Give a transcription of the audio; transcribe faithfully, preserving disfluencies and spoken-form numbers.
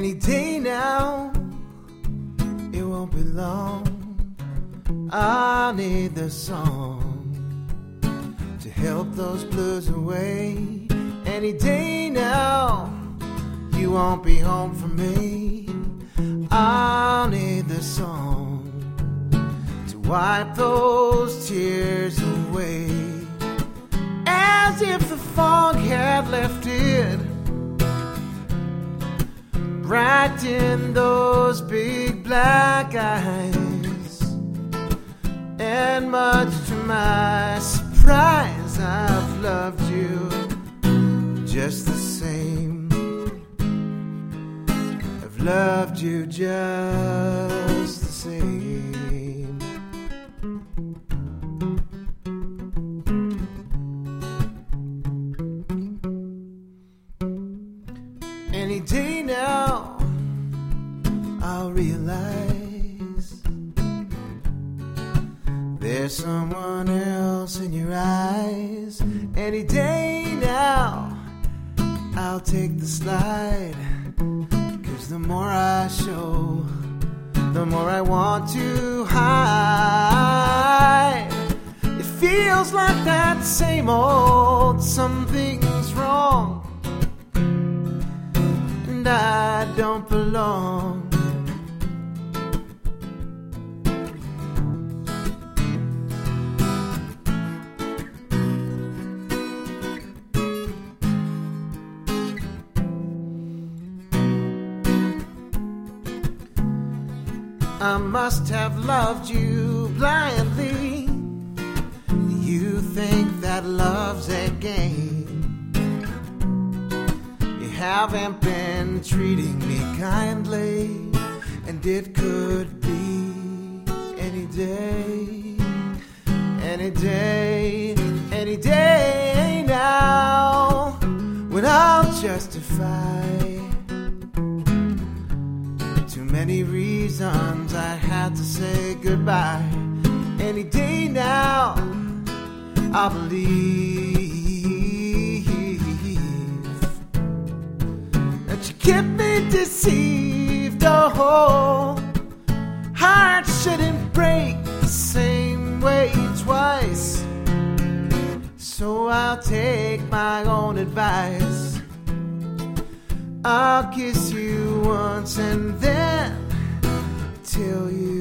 Any day now, it won't be long. I'll need the song to help those blues away. Any day now, you won't be home for me. I'll need the song to wipe those tears away. As if the fog had lifted, brighten those big black eyes. And much to my surprise, I've loved you just the same. I've loved you just the same. Any day now, I'll realize there's someone else in your eyes. Any day now, I'll take the slide. 'Cause the more I show, the more I want to hide. It feels like that same old something's wrong, and I don't belong. I must have loved you blindly. You think that love's a game. You haven't been treating me kindly, and it could be any day, any day, any day now, when I'll justify too many reasons I had to say goodbye. Any day now, I believe that you kept me deceived. Oh, heart shouldn't break the same way twice. So I'll take my own advice. I'll kiss you once and then tell you